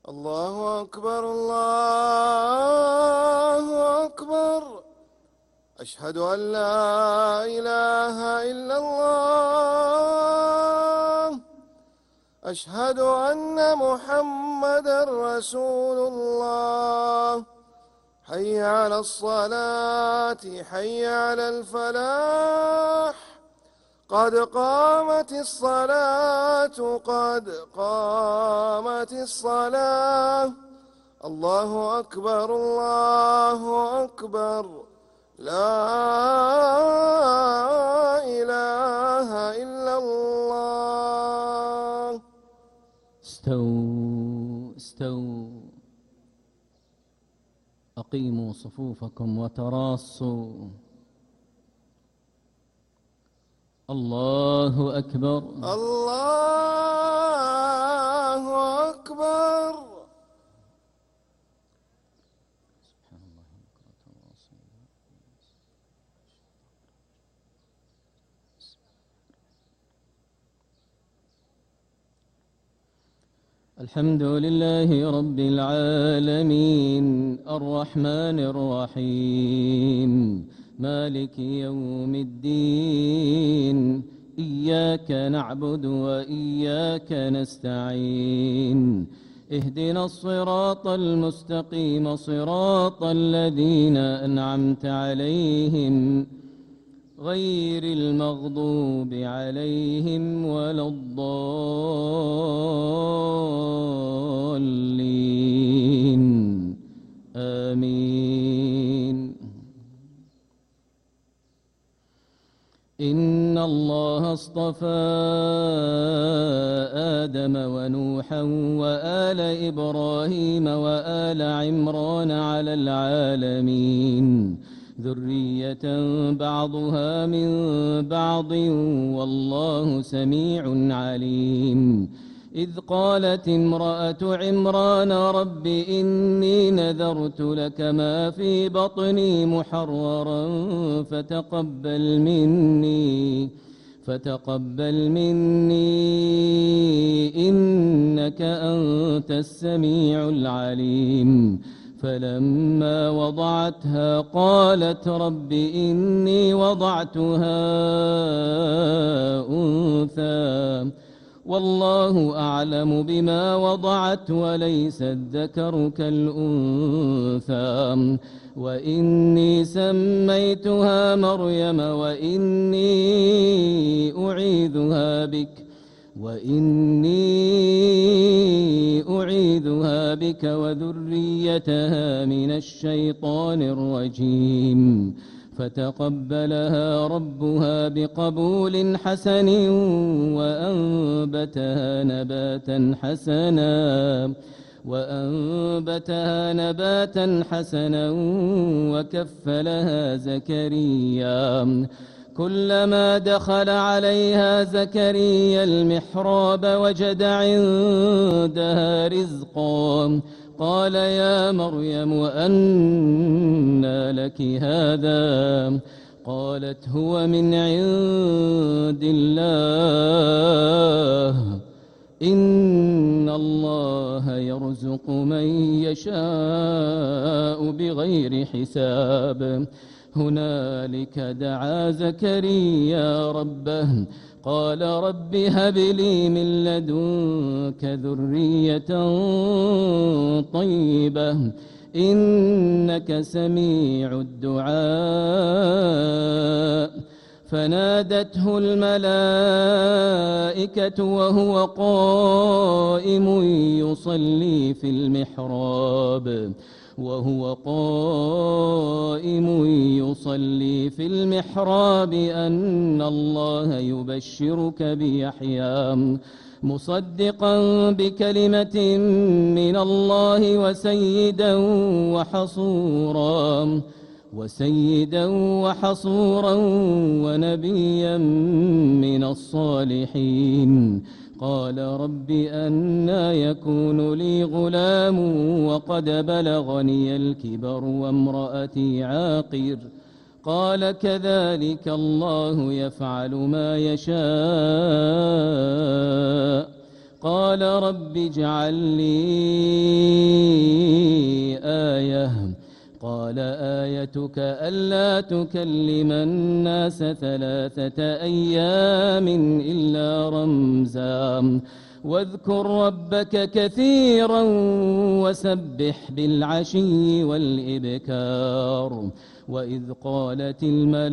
الله أكبر الله أكبر. أشهد أن لا إله إلا الله. أشهد أن محمدا رسول الله. حي على الصلاة حي على الفلاح. قد قامت الصلاة قد قامت الصلاة. الله أكبر الله أكبر. لا إله إلا الله. استووا أقيموا صفوفكم وتراصوا. الله أكبر الله أكبر. الحمد لله رب العالمين الرحمن الرحيم مالك يوم الدين. إياك نعبد وإياك نستعين. اهدنا الصراط المستقيم صراط الذين أنعمت عليهم غير المغضوب عليهم ولا الضالين. آمين. إن الله اصطفى آدم ونوحا وآل إبراهيم وآل عمران على العالمين ذرية بعضها من بعض والله سميع عليم. إذ قالت امرأة عمران رب إني نذرت لك ما في بطني محررا فتقبل مني إنك أنت السميع العليم. فلما وضعتها قالت رب إني وضعتها أنثى والله أعلم بما وضعت وليس الذكر كالأنثى وإني سميتها مريم وإني أعيذها بك وذريتها من الشيطان الرجيم. فتقبلها ربها بقبول حسن وأنبتها نباتا حسنا وكفلها زكريا. كلما دخل عليها زكريا المحراب وجد عندها رزقا قال يا مريم أنى لك هذا؟ قالت هو من عند الله إن الله يرزق من يشاء بغير حساب. هنالك دعا زكريا ربه قال رب هب لي من لدنك ذرية طيبة إنك سميع الدعاء. فنادته الملائكة وهو قائم يصلي في المحراب أن الله يبشرك بيحيى مصدقا بكلمة من الله وسيدا وحصورا ونبيا من الصالحين. قال رب أنى يكون لي غلام وقد بلغني الكبر وامرأتي عاقر؟ قال كذلك الله يفعل ما يشاء. قال قال رب اجعل لي آية قال آيتك ألا تكلم الناس 3 أيام إلا رمزا واذكر ربك كثيرا وسبح بالعشي والإبكار وإذ قالت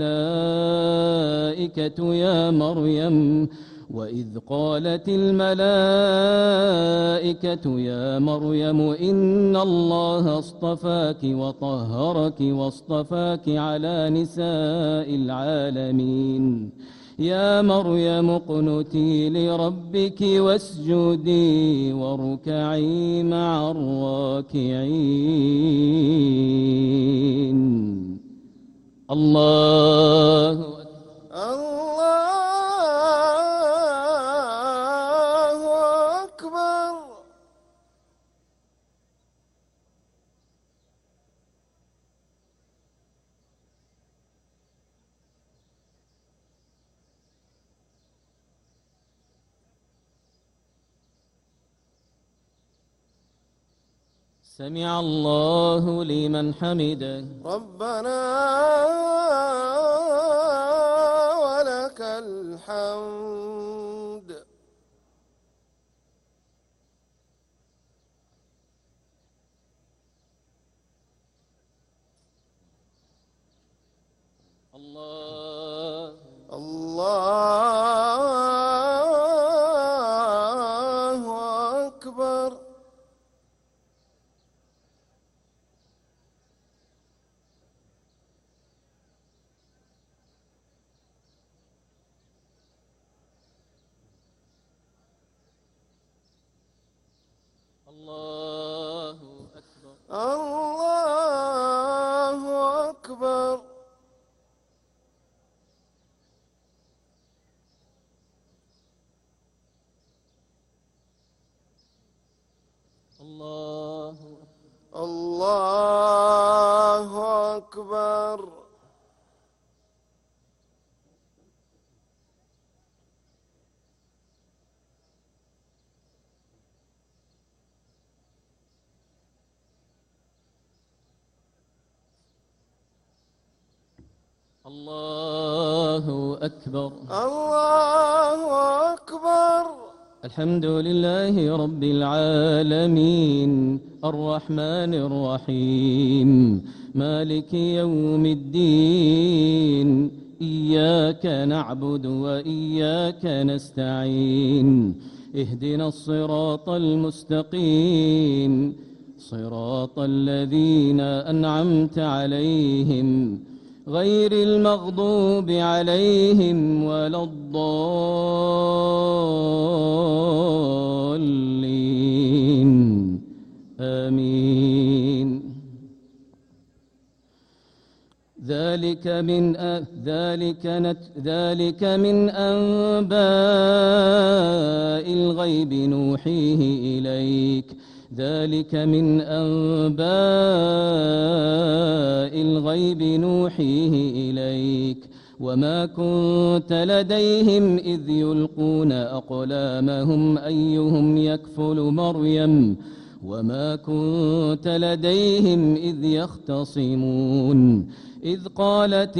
الملائكة يا مريم إن الله اصطفاك وطهرك واصطفاك على نساء العالمين يا مريم اقنتي لربك واسجدي واركعي مع الراكعين. الله أكبر. سمع الله لمن حمده. ربنا ولك الحمد. الله أكبر. الله أكبر. الله أكبر. الله أكبر. الله أكبر. الله أكبر. الحمد لله رب العالمين الرحمن الرحيم مالك يوم الدين إياك نعبد وإياك نستعين اهدنا الصراط المستقيم صراط الذين أنعمت عليهم غير المغضوب عليهم ولا الضالين آمين. ذلك من أنباء الغيب نوحيه إليك ذلك من أنباء الغيب نوحيه إليك وما كنت لديهم إذ يلقون أقلامهم أيهم يكفل مريم وما كنت لديهم إذ يختصمون إذ قالت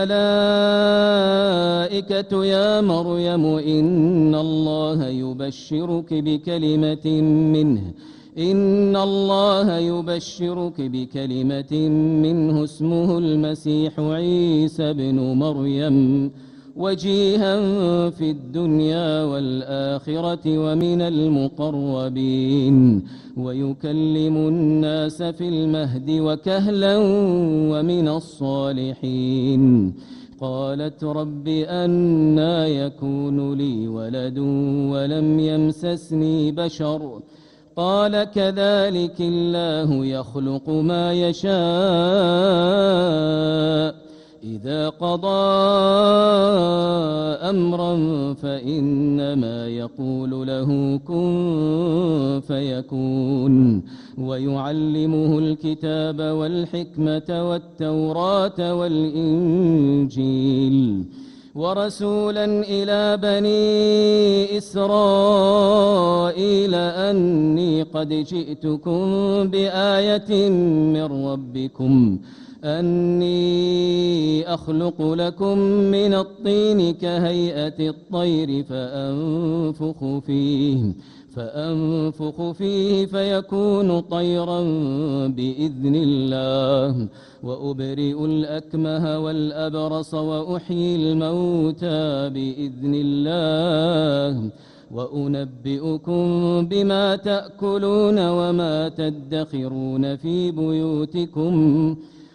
الملائكة يا مريم إن الله يبشرك بكلمة منه اسمه المسيح عيسى بن مريم وجيها في الدنيا والآخرة ومن المقربين ويكلم الناس في المهد وكهلا ومن الصالحين. قالت رب أنى يكون لي ولد ولم يمسسني بشر قال كذلك الله يخلق ما يشاء إذا قضى أمرا فإنما يقول له كن فيكون ويعلمه الكتاب والحكمة والتوراة والإنجيل ورسولا إلى بني إسرائيل أني قد جئتكم بآية من ربكم أني أخلق لكم من الطين كهيئة الطير فأنفخ فيه فيكون طيرا بإذن الله وأبرئ الأكمه والأبرص وأحيي الموتى بإذن الله وأنبئكم بما تأكلون وما تدخرون في بيوتكم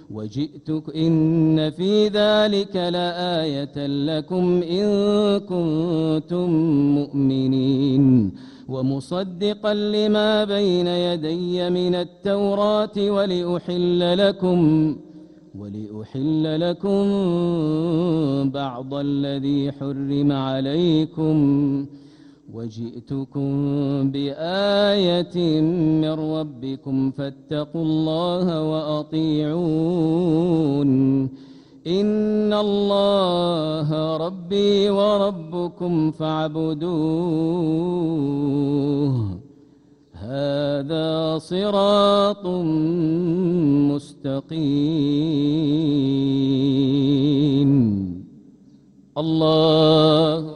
إن في ذلك لآية لكم إن كنتم مؤمنين ومصدقا لما بين يدي من التوراة ولأحل لكم بعض الذي حرم عليكم وجئتكم بآية من ربكم فاتقوا الله وأطيعون إن الله ربي وربكم فاعبدوه هذا صراط مستقيم الله